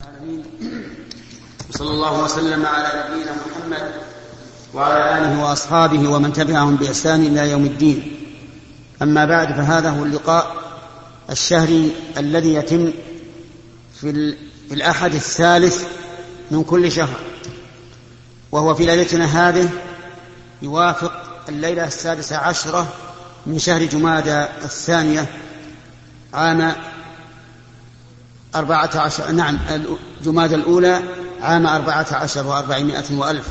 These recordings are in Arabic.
العالمين. وصلى الله وسلم على نبينا محمد وعلى آله وأصحابه ومن تبعهم بإحسان إلى يوم الدين. أما بعد، فهذا هو اللقاء الشهري الذي يتم في الأحد الثالث من كل شهر، وهو في ليلتنا هذه يوافق الليلة 16 من شهر جمادى الثانية عام 14 جمادى الأولى عام 14 و400 وألف.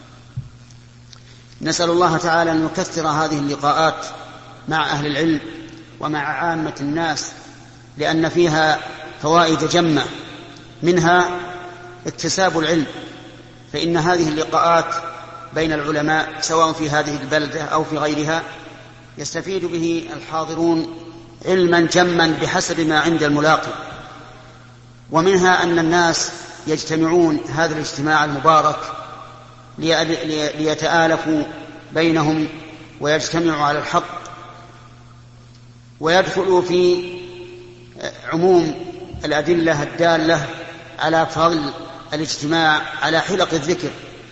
نسأل الله تعالى أن يكثر هذه اللقاءات مع أهل العلم ومع عامة الناس، لأن فيها فوائد جمة، منها اكتساب العلم، فإن هذه اللقاءات بين العلماء سواء في هذه البلدة أو في غيرها يستفيد به الحاضرون علما جما بحسب ما عند الملاقي. ومنها أن الناس يجتمعون هذا الاجتماع المبارك ليتآلفوا بينهم ويجتمعوا على الحق، ويدخلوا في عموم الأدلة الدالة على فضل الاجتماع على حلق الذكر.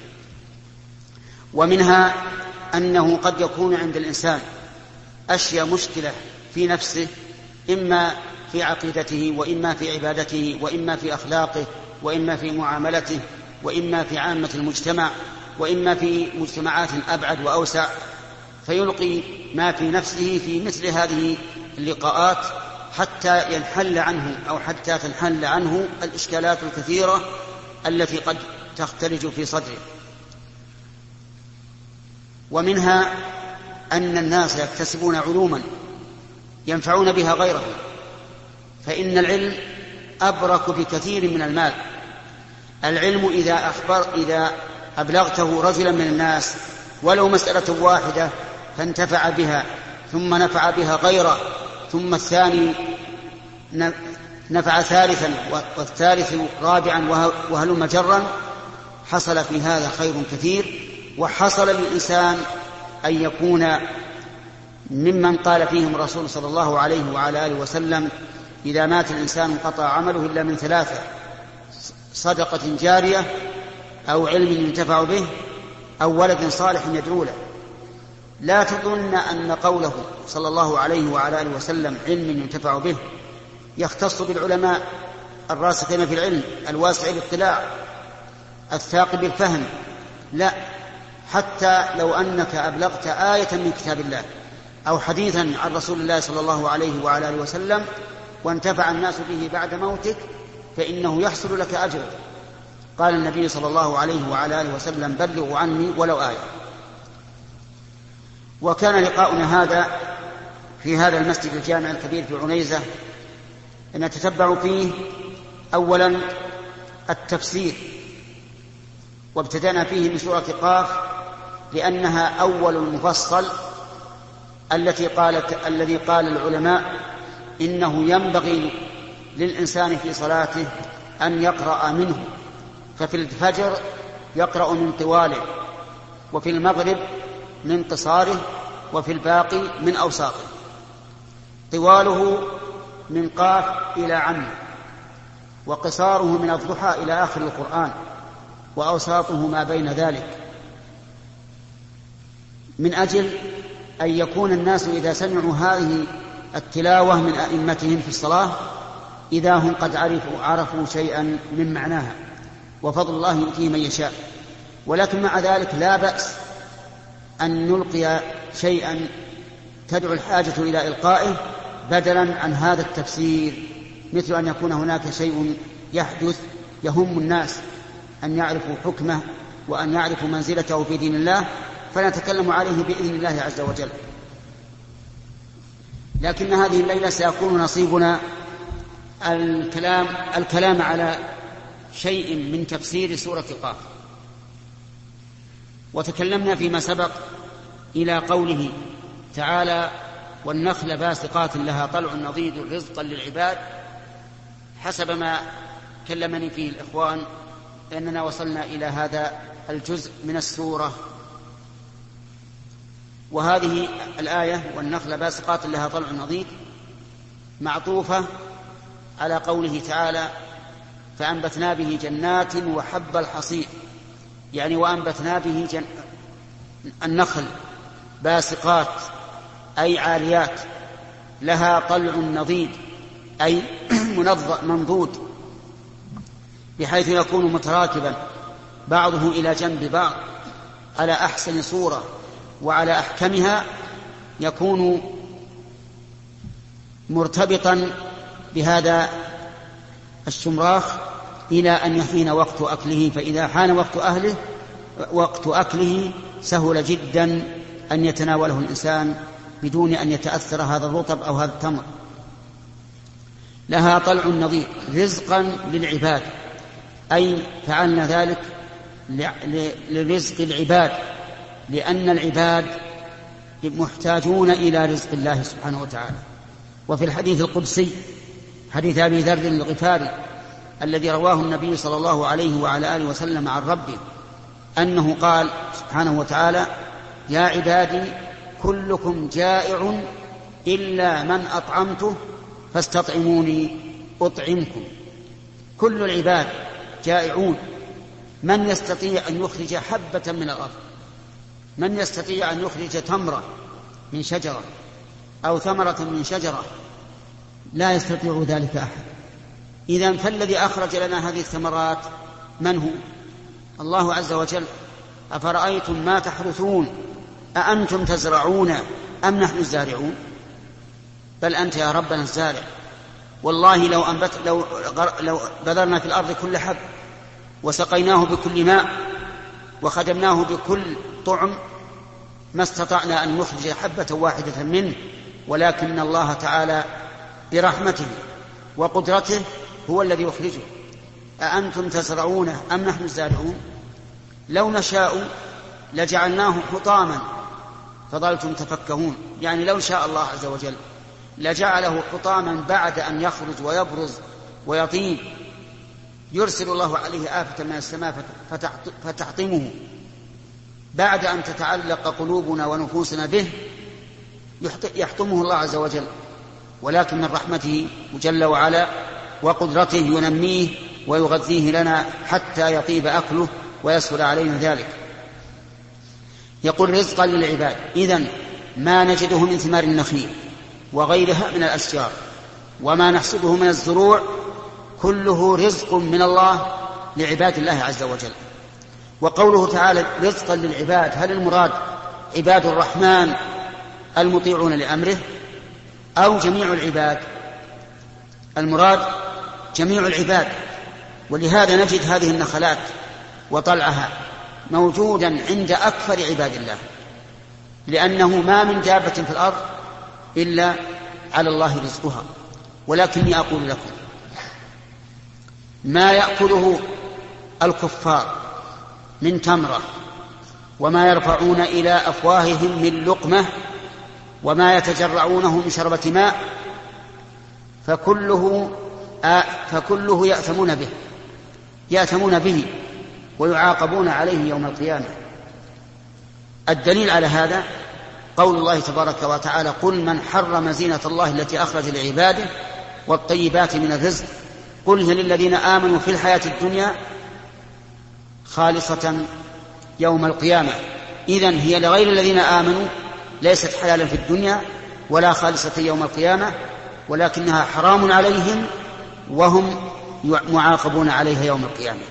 ومنها أنه قد يكون عند الإنسان أشياء مشكلة في نفسه، إما في عقيدته، وإما في عبادته، وإما في أخلاقه، وإما في معاملته، وإما في عامة المجتمع، وإما في مجتمعات أبعد وأوسع، فيلقي ما في نفسه في مثل هذه اللقاءات حتى ينحل عنه أو حتى تنحل عنه الإشكالات الكثيرة التي قد تختلج في صدره. ومنها أن الناس يكتسبون علوما ينفعون بها غيرهم، فإن العلم أبرك بكثير من المال. العلم إذا أبلغته رجلا من الناس ولو مسألة واحدة فانتفع بها، ثم نفع بها غيره، ثم الثاني نفع ثالثا، والثالث رابعا، وهلم جرا، حصل في هذا خير كثير. وحصل للإنسان أن يكون ممن قال فيهم الرسول صلى الله عليه وعلى آله وسلم: إذا مات الإنسان انقطع عمله إلا من 3: صدقة جارية، أو علم ينتفع به، أو ولد صالح يدعو له. لا تظن أن قوله صلى الله عليه وعلى آله وسلم علم ينتفع به يختص بالعلماء الراسخين في العلم الواسع الاطلاع الثاقب الفهم، لا، حتى لو أنك أبلغت آية من كتاب الله أو حديثا عن رسول الله صلى الله عليه وعلى آله وسلم وانتفع الناس به بعد موتك فإنه يحصل لك أجر. قال النبي صلى الله عليه وعلى آله وسلم: بلغوا عني ولو آية. وكان لقاؤنا هذا في هذا المسجد الجامع الكبير في عنيزة نتتبع فيه أولا التفسير، وابتدأنا فيه من سورة قاف لأنها أول المفصل الذي قال العلماء إنه ينبغي للإنسان في صلاته أن يقرأ منه، ففي الفجر يقرأ من طواله، وفي المغرب من قصاره، وفي الباقي من أوساطه. طواله من قاف إلى عم، وقصاره من الضحى إلى آخر القرآن، وأوساطه ما بين ذلك، من أجل أن يكون الناس إذا سمعوا هذه التلاوة من أئمتهم في الصلاة إذا هم قد عرفوا شيئا من معناها، وفضل الله يؤتيه من يشاء. ولكن مع ذلك لا بأس أن نلقي شيئا تدعو الحاجة إلى إلقائه بدلا عن هذا التفسير، مثل أن يكون هناك شيء يحدث يهم الناس أن يعرفوا حكمه وأن يعرفوا منزلته في دين الله، فنتكلم عليه بإذن الله عز وجل. لكن هذه الليلة سيكون نصيبنا الكلام على شيء من تفسير سورة قاف. وتكلمنا فيما سبق إلى قوله تعالى: والنخل باسقات لها طلع نضيد رزقا للعباد، حسب ما كلمني فيه الإخوان لأننا وصلنا إلى هذا الجزء من السورة. وهذه الآية والنخل باسقات لها طلع نضيد معطوفة على قوله تعالى: فأنبتنا به جنات وحب الحصيد، يعني وأنبتنا به النخل باسقات أي عاليات لها طلع نضيد أي منضود، بحيث يكون متراكبا بعضه إلى جنب بعض على أحسن صورة وعلى أحكمها، يكون مرتبطا بهذا الشمراخ إلى أن يحين وقت أكله، فإذا حان وقت أكله سهل جدا أن يتناوله الإنسان بدون أن يتأثر هذا الرطب أو هذا التمر. لها طلع نضيد رزقا للعباد، أي فعلنا ذلك لرزق العباد، لأن العباد محتاجون إلى رزق الله سبحانه وتعالى. وفي الحديث القدسي حديث أبي ذر الغفاري الذي رواه النبي صلى الله عليه وعلى آله وسلم عن ربه أنه قال سبحانه وتعالى: يا عبادي كلكم جائع إلا من أطعمته فاستطعموني أطعمكم. كل العباد جائعون. من يستطيع أن يخرج حبة من الأرض، من يستطيع أن يخرج تمرة من شجرة أو ثمرة من شجرة؟ لا يستطيع ذلك أحد. إذن فالذي أخرج لنا هذه الثمرات من هو؟ الله عز وجل. أفرأيتم ما تحرثون أأنتم تزرعون أم نحن الزارعون؟ بل أنت يا ربنا الزارع. والله لو بذرنا في الأرض كل حب وسقيناه بكل ماء وخدمناه بكل طعم ما استطعنا أن نخرج حبة واحدة منه، ولكن الله تعالى برحمته وقدرته هو الذي يخرجه. أأنتم تزرعون أم نحن الزارعون؟ لو نشاء لجعلناه حطاما فظلتم تفكهون، يعني لو شاء الله عز وجل لجعله حطاما بعد أن يخرج ويبرز ويطيب، يرسل الله عليه آفة من السماء فتحطمه بعد أن تتعلق قلوبنا ونفوسنا به، يحطمه الله عز وجل. ولكن من رحمته جل وعلا وقدرته ينميه ويغذيه لنا حتى يطيب أكله ويسهل علينا ذلك. يقول رزقا للعباد. إذن ما نجده من ثمار النخيل وغيرها من الأشجار وما نحصده من الزروع كله رزق من الله لعباد الله عز وجل. وقوله تعالى رزقا للعباد، هل المراد عباد الرحمن المطيعون لأمره أو جميع العباد؟ المراد جميع العباد. ولهذا نجد هذه النخلات وطلعها موجودا عند أكثر عباد الله، لأنه ما من دابة في الأرض إلا على الله رزقها. ولكني أقول لكم ما يأكله الكفار من تمرة وما يرفعون إلى أفواههم من لقمة وما يتجرعونه من شربة ماء فكله يأثمون به ويعاقبون عليه يوم القيامة. الدليل على هذا قول الله تبارك وتعالى: قل من حرم زينة الله التي أخرج لعباده والطيبات من الرزق قل هي للذين آمنوا في الحياة الدنيا خالصة يوم القيامة. إذن هي لغير الذين آمنوا، ليست حلالا في الدنيا ولا خالصة يوم القيامة، ولكنها حرام عليهم وهم معاقبون عليها يوم القيامة.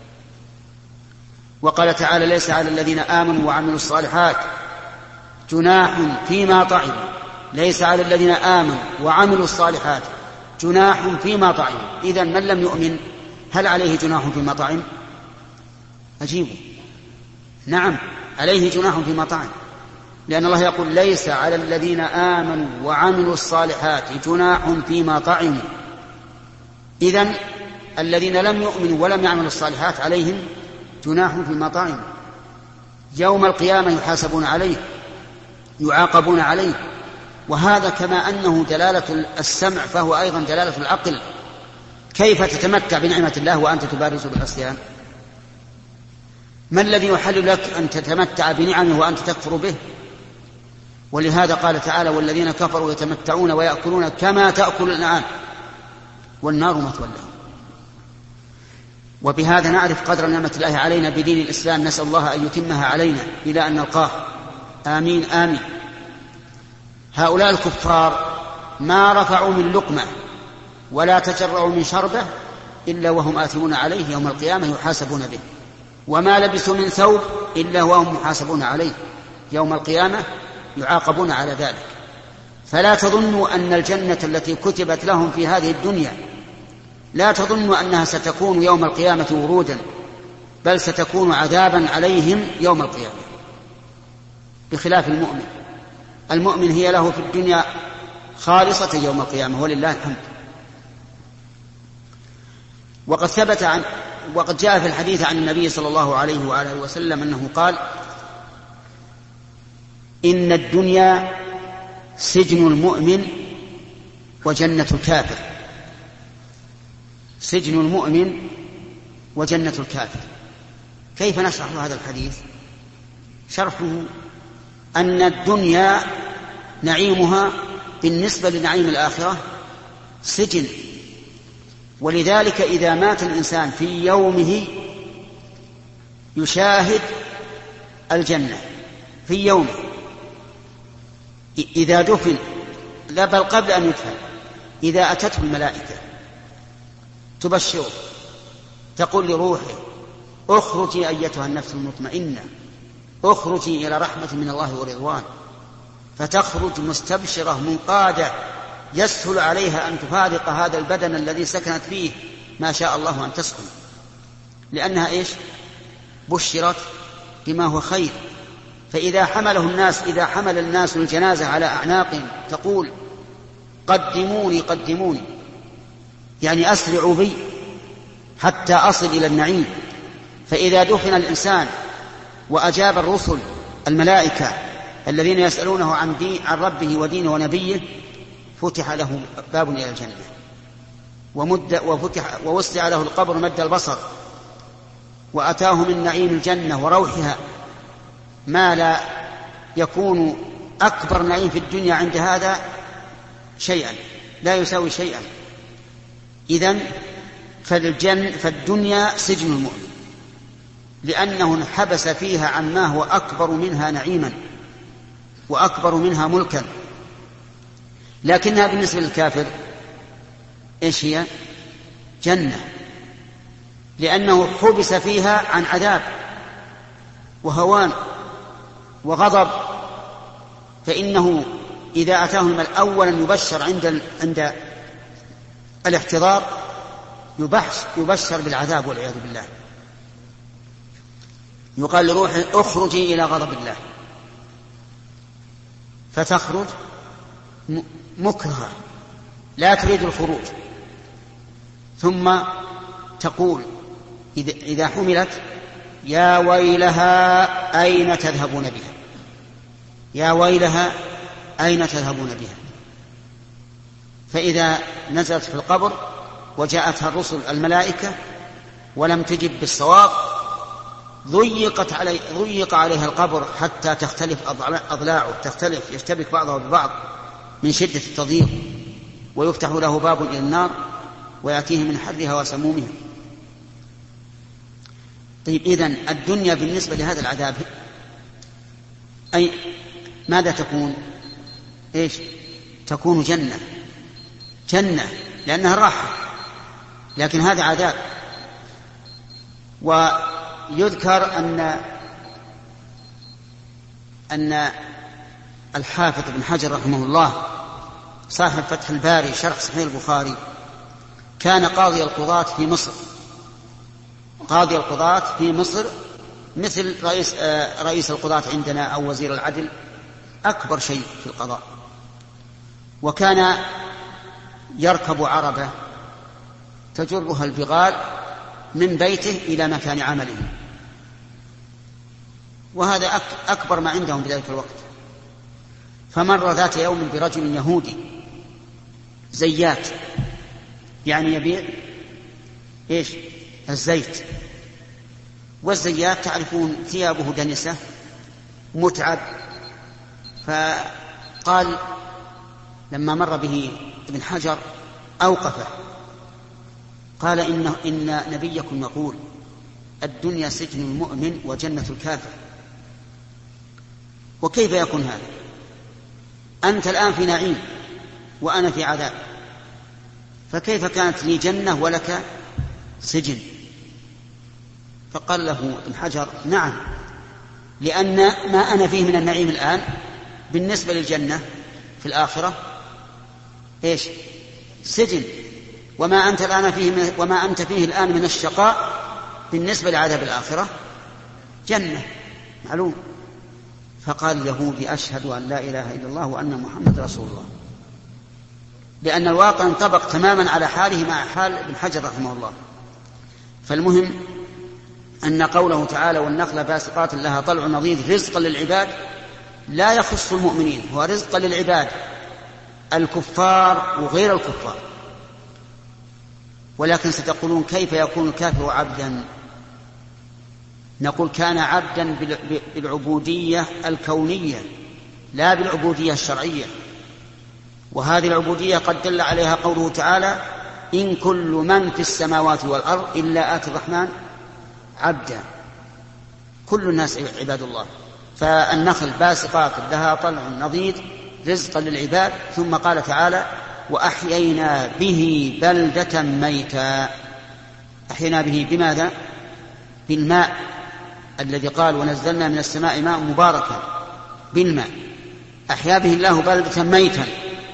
وقال تعالى: ليس على الذين آمنوا وعملوا الصالحات جناح فيما طعموا. ليس على الذين آمنوا وعملوا الصالحات جناح فيما طعموا. إذن من لم يؤمن هل عليه جناح فيما طعم؟ أجيبوا نعم، عليه جناح فيما طعم، لأن الله يقول: ليس على الذين آمنوا وعملوا الصالحات جناح فيما طعموا. إذن الذين لم يؤمنوا ولم يعملوا الصالحات عليهم جناح فيما طعموا، يوم القيامة يحاسبون عليه يعاقبون عليه. وهذا كما أنه دلالة السمع فهو أيضا دلالة العقل. كيف تتمتع بنعمة الله وأنت تبارز بالعصيان؟ ما الذي يحل لك أن تتمتع بنعمه وأنت تكفر به؟ ولهذا قال تعالى: والذين كفروا يتمتعون ويأكلون كما تأكل الأنعام والنار مثوى لهم. وبهذا نعرف قدر نعمة الله علينا بدين الإسلام، نسأل الله أن يتمها علينا إلى أن نلقاه، آمين آمين. هؤلاء الكفار ما رفعوا من لقمة ولا تجرعوا من شربة إلا وهم آثمون عليه يوم القيامة يحاسبون به، وما لبثوا من ثوب إلا وهم محاسبون عليه يوم القيامة يعاقبون على ذلك. فلا تظنوا أن الجنة التي كتبت لهم في هذه الدنيا لا تظنوا أنها ستكون يوم القيامة ورودا، بل ستكون عذابا عليهم يوم القيامة، بخلاف المؤمن. المؤمن هي له في الدنيا خالصة يوم القيامة ولله الحمد. وقد جاء في الحديث عن النبي صلى الله عليه وآله وسلم أنه قال: إن الدنيا سجن المؤمن وجنة الكافر. سجن المؤمن وجنة الكافر. كيف نشرح هذا الحديث؟ شرحه أن الدنيا نعيمها بالنسبة لنعيم الآخرة سجن، ولذلك إذا مات الإنسان في يومه يشاهد الجنة في يومه، إذا دفن لا بل قبل أن يدفن إذا أتته الملائكة تبشره تقول لروحه: اخرجي أيتها النفس المطمئنة، اخرجي إلى رحمة من الله ورضوان، فتخرج مستبشرة منقادة يسهل عليها أن تفارق هذا البدن الذي سكنت فيه ما شاء الله أن تسكن، لأنها إيش؟ بشرت بما هو خير. فإذا حمل الناس الجنازة على أعناقهم تقول: قدموني قدموني، يعني أسرعوا بي حتى أصل إلى النعيم. فإذا دفن الإنسان وأجاب الرسل الملائكة الذين يسألونه عن ربه ودينه ونبيه فتح له باب إلى الجنة، ووسع له القبر مد البصر، وأتاه من نعيم الجنة وروحها ما لا يكون أكبر نعيم في الدنيا عند هذا شيئا، لا يساوي شيئا. إذن فالدنيا سجن المؤمن، لأنه انحبس فيها عما هو أكبر منها نعيما وأكبر منها ملكا. لكنها بالنسبة للكافر إيش هي؟ جنة، لأنه حبس فيها عن عذاب وهوان وغضب. فإنه إذا أتاه الملك أولا يبشر عند الاحتضار، يبشر بالعذاب والعياذ بالله. يقال لروحه: اخرجي إلى غضب الله، فتخرج مكرهة لا تريد الخروج، ثم تقول إذا حملت: يا ويلها أين تذهبون بها، يا ويلها أين تذهبون بها. فإذا نزلت في القبر وجاءتها الرسل الملائكة ولم تجب بالصواب ضيق عليها القبر حتى تختلف أضلاعه، يشتبك بعضه ببعض من شدة التضييق، ويفتح له باب إلى النار ويأتيه من حرها وسمومها. طيب، إذن الدنيا بالنسبة لهذا العذاب أي ماذا تكون؟ إيش تكون؟ جنة لأنها راحة، لكن هذا عذاب. ويذكر أن الحافظ ابن حجر رحمه الله صاحب فتح الباري شرح صحيح البخاري كان قاضي القضاة في مصر، قاضي القضاة في مصر مثل رئيس القضاة عندنا أو وزير العدل، أكبر شيء في القضاء. وكان يركب عربة تجرها البغال من بيته إلى مكان عمله، وهذا أكبر ما عندهم بذلك الوقت. فمر ذات يوم برجل يهودي زيات، يعني يبيع إيش؟ الزيت. والزيات تعرفون ثيابه دنسة متعب. فقال لما مر به ابن حجر أوقفه قال إن نبيكم يقول الدنيا سجن المؤمن وجنة الكافر. وكيف يكون هذا؟ أنت الآن في نعيم وأنا في عذاب، فكيف كانت لي جنة ولك سجن؟ فقال له ابن حجر نعم، لأن ما أنا فيه من النعيم الآن بالنسبة للجنة في الآخرة إيش؟ سجن، وما أنت فيه الآن من الشقاء بالنسبة لعذاب الآخرة جنة، معلوم. فقال اليهودي أشهد أن لا إله إلا الله وأن محمد رسول الله، لأن الواقع انطبق تماما على حاله مع حال ابن حجر رحمه الله. فالمهم أن قوله تعالى والنخل باسقات لها طلع نضيد رزقا للعباد لا يخص المؤمنين، هو رزقا للعباد الكفار وغير الكفار. ولكن ستقولون كيف يكون الكافر عبدا؟ نقول كان عبدا بالعبودية الكونية لا بالعبودية الشرعية، وهذه العبودية قد دل عليها قوله تعالى إن كل من في السماوات والأرض إلا آتي الرحمن عبدا، كل الناس عباد الله. فالنخل باسقات لها طلع نضيد رزقا للعباد. ثم قال تعالى وأحيينا به بلدة ميتا. أحيينا به بماذا؟ بالماء الذي قال ونزلنا من السماء ماء مباركا، بالماء. أحيا به الله بلدة ميتا.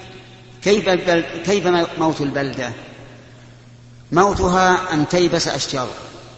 كيف موت البلدة؟ موتها أن تيبس أشجارها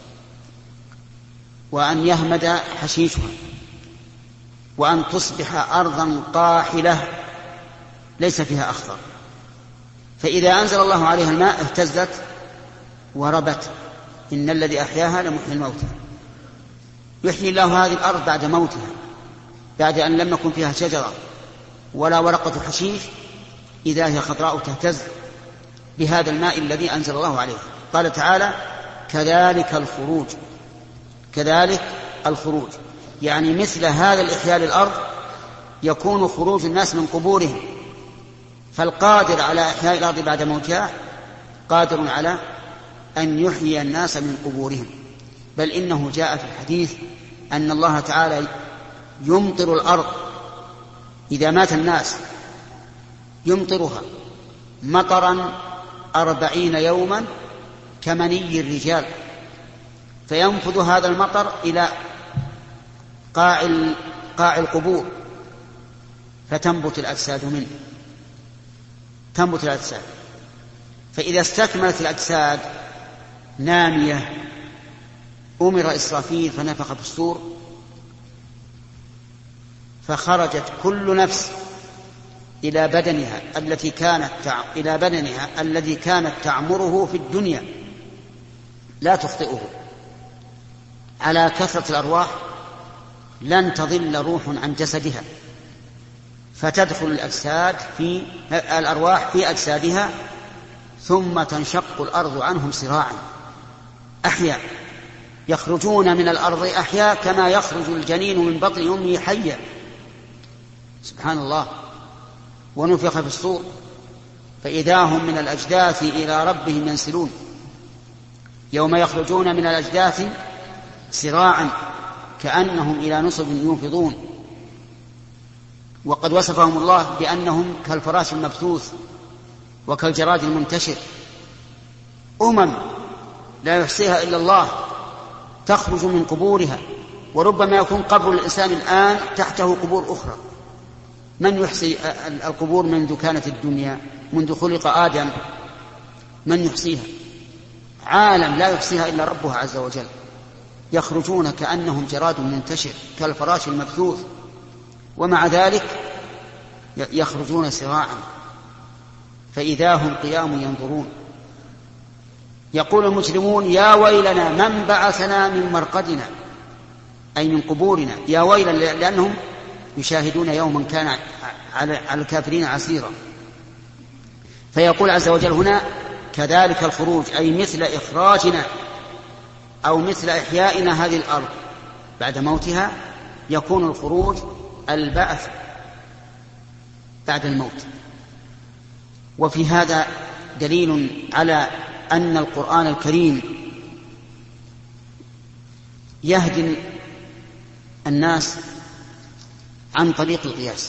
وأن يهمد حشيشها وأن تصبح أرضا قاحلة ليس فيها أخضر، فإذا أنزل الله عليها الماء اهتزت وربت. إن الذي أحياها لمحيي الموتى. يحيي الله هذه الأرض بعد موتها، بعد أن لم يكن فيها شجرة ولا ورقة حشيش، إذا هي خضراء تهتز بهذا الماء الذي أنزل الله عليه. قال تعالى كذلك الخروج. كذلك الخروج يعني مثل هذا الإحياء للأرض يكون خروج الناس من قبورهم. فالقادر على إحياء الأرض بعد موتها قادر على أن يحيي الناس من قبورهم. بل إنه جاء في الحديث أن الله تعالى يمطر الأرض إذا مات الناس، يمطرها مطرا 40 يوما كمني الرجال، فينفذ هذا المطر إلى قاع القبور فتنبت الأجساد منه، تنبت الأجساد. فإذا استكملت الأجساد نامية أمر إسرافيل فنفخ في الصور فخرجت كل نفس إلى بدنها الذي كانت تعمره في الدنيا لا تخطئه. على كثرة الأرواح لن تضل روح عن جسدها، فتدخل الأرواح في أجسادها ثم تنشق الأرض عنهم سراعا أحياء، يخرجون من الأرض أحياء كما يخرج الجنين من بطن أمه حيا. سبحان الله. ونفخ في الصور فإذا هم من الأجداث إلى ربهم ينسلون. يوم يخرجون من الأجداث سراعا كأنهم إلى نصب يوفضون. وقد وصفهم الله بأنهم كالفراش المبثوث وكالجراد المنتشر. لا يحصيها إلا الله تخرج من قبورها، وربما يكون قبر الإنسان الآن تحته قبور أخرى. من يحصي القبور منذ كانت الدنيا، منذ خلق آدم؟ من يحصيها؟ عالم لا يحصيها إلا ربها عز وجل. يخرجون كأنهم جراد منتشر كالفراش المبثوث، ومع ذلك يخرجون سراعا فإذا هم قيام ينظرون. يقول المجرمون يا ويلنا من بعثنا من مرقدنا، أي من قبورنا. يا ويلنا لأنهم يشاهدون يوما كان على الكافرين عسيرا. فيقول عز وجل هنا كذلك الخروج، أي مثل إخراجنا أو مثل إحيائنا هذه الأرض بعد موتها يكون الخروج البعث بعد الموت. وفي هذا دليل على أن القرآن الكريم يهدي الناس عن طريق القياس،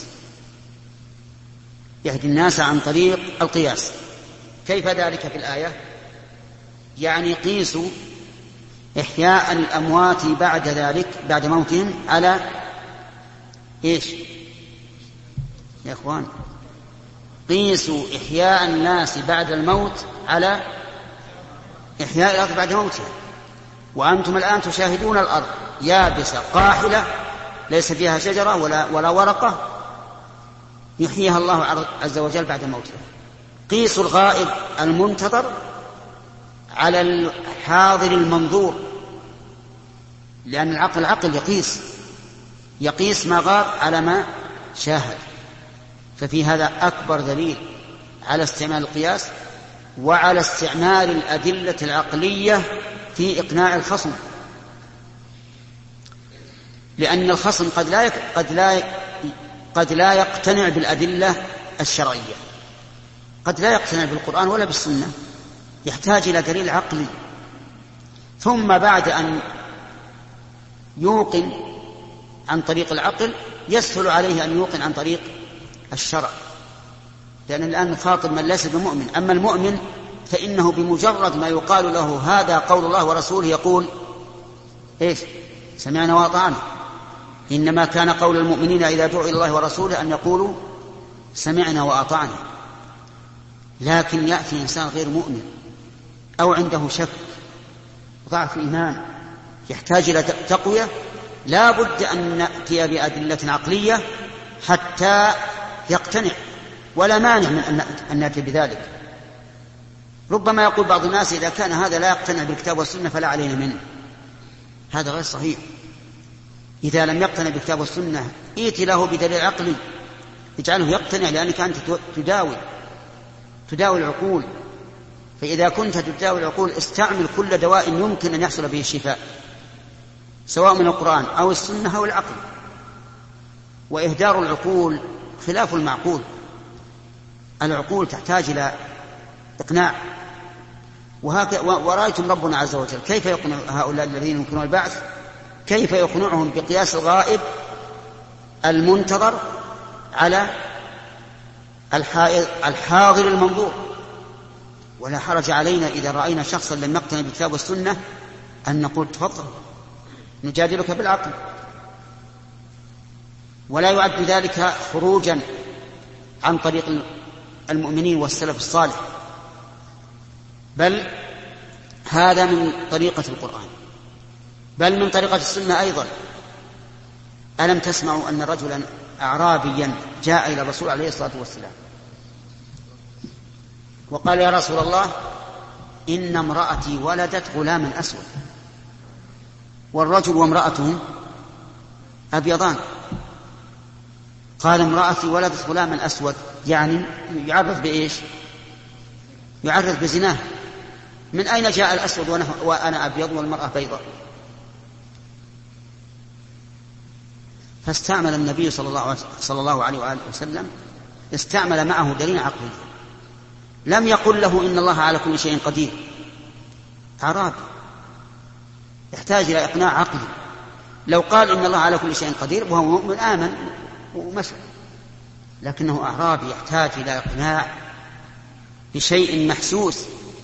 يهدي الناس عن طريق القياس. كيف ذلك في الآية؟ يعني قيسوا إحياء الأموات بعد ذلك، بعد موتهم، على إيش يا إخوان؟ قيسوا إحياء الناس بعد الموت على إحياء الأرض بعد موتها. وأنتم الآن تشاهدون الأرض يابسة قاحلة ليس فيها شجرة ولا ورقة، يحييها الله عز وجل بعد موتها. قيسوا الغائب المنتظر على الحاضر المنظور، لأن العقل يقيس ما غاب على ما شاهد. ففي هذا أكبر دليل على استعمال القياس وعلى استعمال الأدلة العقلية في إقناع الخصم، لأن الخصم قد لا يقتنع بالأدلة الشرعية، قد لا يقتنع بالقرآن ولا بالسنة، يحتاج إلى دليل عقلي، ثم بعد أن يوقن عن طريق العقل يسهل عليه أن يوقن عن طريق الشرع، لأن الآن نخاطب من ليس بمؤمن. أما المؤمن فإنه بمجرد ما يقال له هذا قول الله ورسوله يقول إيش؟ سمعنا وأطعنا. إنما كان قول المؤمنين إذا دعوا إلى الله ورسوله أن يقولوا سمعنا وأطعنا. لكن يأتي إنسان غير مؤمن أو عنده شك ضعف إيمان يحتاج إلى تقوية، لا بد أن نأتي بأدلة عقلية حتى يقتنع، ولا مانع من أن نأتي بذلك. ربما يقول بعض الناس إذا كان هذا لا يقتنع بالكتاب والسنة فلا علينا منه. هذا غير صحيح. إذا لم يقتنع بالكتاب والسنة ائت له بدليل عقلي اجعله يقتنع، لأنك أنت تداوي العقول. فإذا كنت تداوي العقول استعمل كل دواء يمكن أن يحصل به الشفاء، سواء من القرآن أو السنة أو العقل. وإهدار العقول خلاف المعقول، العقول تحتاج إلى إقناع. ورأيتم ربنا عز وجل كيف يقنع هؤلاء الذين يمكنون البعث، كيف يقنعهم بقياس الغائب المنتظر على الحاضر المنظور. ولا حرج علينا إذا رأينا شخصا لم يقتنع بالكتاب والسنة أن نقول تفضل نجادلك بالعقل، ولا يعد ذلك خروجا عن طريق المؤمنين والسلف الصالح، بل هذا من طريقة القرآن، بل من طريقة السنة أيضا. ألم تسمعوا أن رجلا أعرابيا جاء إلى الرسول عليه الصلاة والسلام وقال يا رسول الله إن امرأتي ولدت غلاما أسود، والرجل وامرأته أبيضان. قال امرأتي ولدت غلاما أسود، يعني يعرف بإيش؟ يعرف بزناه. من أين جاء الأسود وأنا أبيض والمرأة بيضاء؟ فاستعمل النبي صلى الله عليه وآله وسلم استعمل معه دليل عقلي. لم يقل له إن الله على كل شيء قدير، أعرابي يحتاج إلى إقناع عقلي. لو قال إن الله على كل شيء قدير وهو مؤمن آمن ومشى، لكنه أعرابي يحتاج إلى إقناع بشيء محسوس.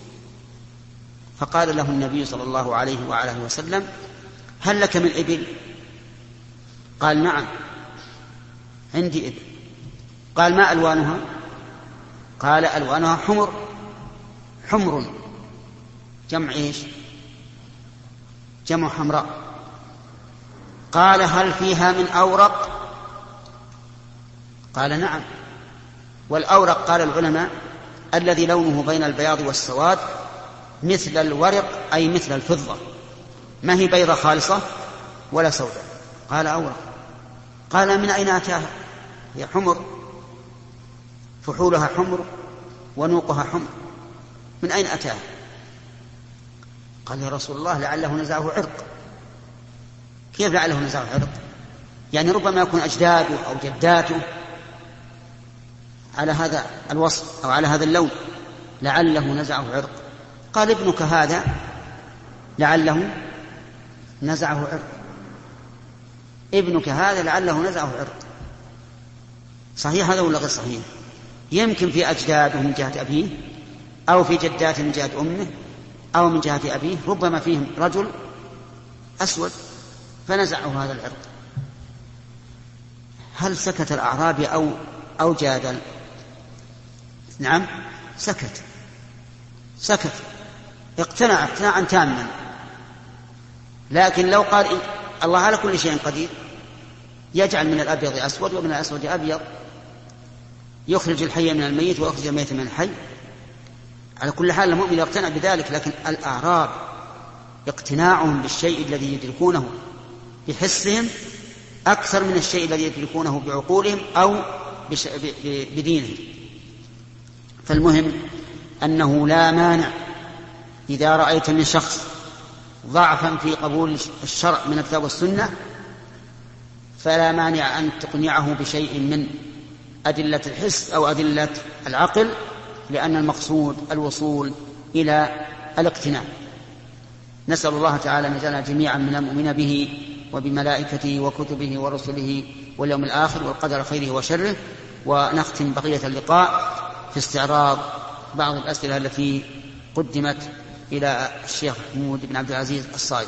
فقال له النبي صلى الله عليه وآله وسلم هل لك من إبل؟ قال نعم عندي إبل. قال ما ألوانها؟ قال ألوانها حمر. جمع إيش؟ جمع حمراء. قال هل فيها من أورق؟ قال نعم. والأورق قال العلماء الذي لونه بين البياض والسواد مثل الورق، أي مثل الفضة، ما هي بيضة خالصة ولا سوداء. قال أورق. قال من أين أتاها؟ هي حمر، فحولها حمر ونوقها حمر، من أين أتاها؟ قال يا رسول الله لعله نزعه عرق. كيف لعله نزعه عرق؟ يعني ربما يكون أجداده أو جداته على هذا الوصف أو على هذا اللون، لعله نزعه عرق. قال ابنك هذا لعله نزعه عرق، ابنك هذا لعله نزعه عرق. صحيح هذا ولا غير صحيح؟ يمكن في أجداده من جهة أبيه، أو في جداته من جهة أمه، أو من جهة أبيه، ربما فيهم رجل أسود فنزعه هذا العرق. هل سكت الأعرابي أو جادل؟ نعم سكت، اقتنع اقتناعا تاما. لكن لو قال الله على كل شيء قدير، يجعل من الأبيض أسود ومن الأسود أبيض، يخرج الحي من الميت ويخرج الميت من الحي، على كل حال المؤمن يقتنع بذلك. لكن الأعراب اقتناعهم بالشيء الذي يدركونه بحسهم أكثر من الشيء الذي يدركونه بعقولهم أو بدينهم. فالمهم أنه لا مانع إذا رأيت من شخص ضعفا في قبول الشرع من الكتاب والسنة، فلا مانع أن تقنعه بشيء من أدلة الحس أو أدلة العقل، لأن المقصود الوصول إلى الاقتناع. نسأل الله تعالى أن يجعلنا جميعا من المؤمنين به وبملائكته وكتبه ورسله واليوم الآخر والقدر خيره وشره. ونختم بقية اللقاء في استعراض بعض الأسئلة التي قدمت إلى الشيخ محمود بن عبد العزيز الصائب.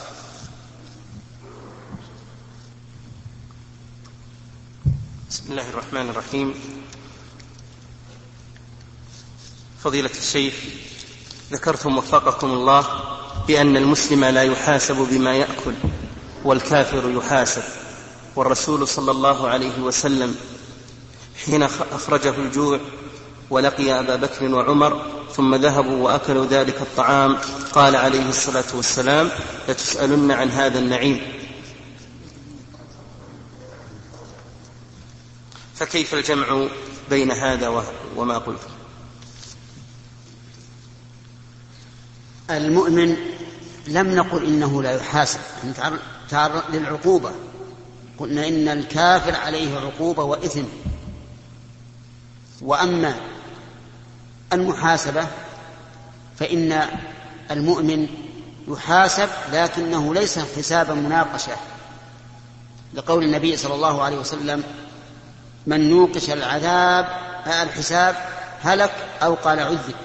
بسم الله الرحمن الرحيم. فضيلة الشيخ، ذكرتم وفقكم الله بأن المسلم لا يحاسب بما يأكل والكافر يحاسب، والرسول صلى الله عليه وسلم حين أخرجه الجوع ولقي أبا بكر وعمر ثم ذهبوا وأكلوا ذلك الطعام قال عليه الصلاة والسلام: لتسألن عن هذا النعيم. فكيف الجمع بين هذا وما قلت؟ المؤمن لم نقل إنه لا يحاسب، تعرض للعقوبة. قلنا إن الكافر عليه عقوبة وإثم. وأما المحاسبة فإن المؤمن يحاسب، لكنه ليس حسابا مناقشة، لقول النبي صلى الله عليه وسلم: من نوقش الحساب هلك، أو قال عذب،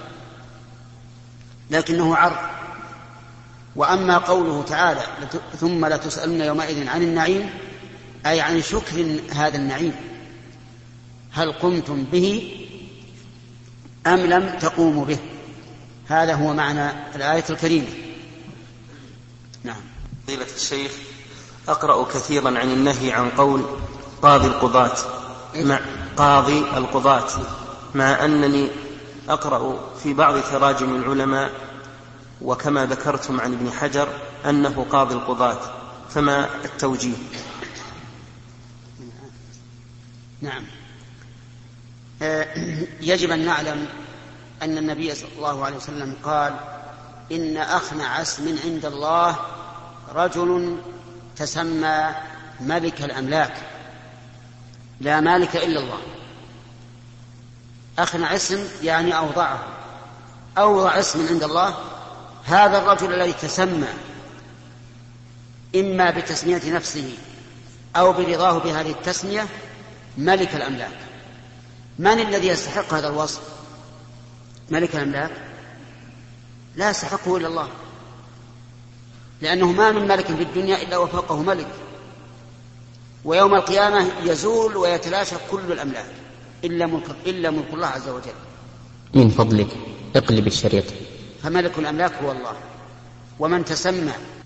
لكنه عرض. وأما قوله تعالى: ثم لتسألن يومئذ عن النعيم، أي عن شكر هذا النعيم، هل قمتم به أم لم تقوموا به. هذا هو معنى الآية الكريمة. نعم. فضيلة الشيخ، أقرأ كثيرا عن النهي عن قول قاضي القضاة قاضي القضاة، مع أنني أقرأ في بعض تراجم العلماء وكما ذكرتم عن ابن حجر أنه قاضي القضاة، فما التوجيه؟ نعم، يجب أن نعلم أن النبي صلى الله عليه وسلم قال: إن أخنع اسم عند الله رجل تسمى ملك الأملاك، لا مالك إلا الله. أخنع اسم يعني أوضع اسم عند الله هذا الرجل الذي تسمى إما بتسمية نفسه أو برضاه بهذه التسمية ملك الأملاك. من الذي يستحق هذا الوصف؟ ملك الأملاك لا يستحقه إلا الله، لأنه ما من ملك في الدنيا إلا وفوقه ملك، ويوم القيامة يزول ويتلاشى كل الأملاك إلا ملك الله عز وجل. من فضلك اقلب الشريط. فملك الأملاك هو الله، ومن تسمى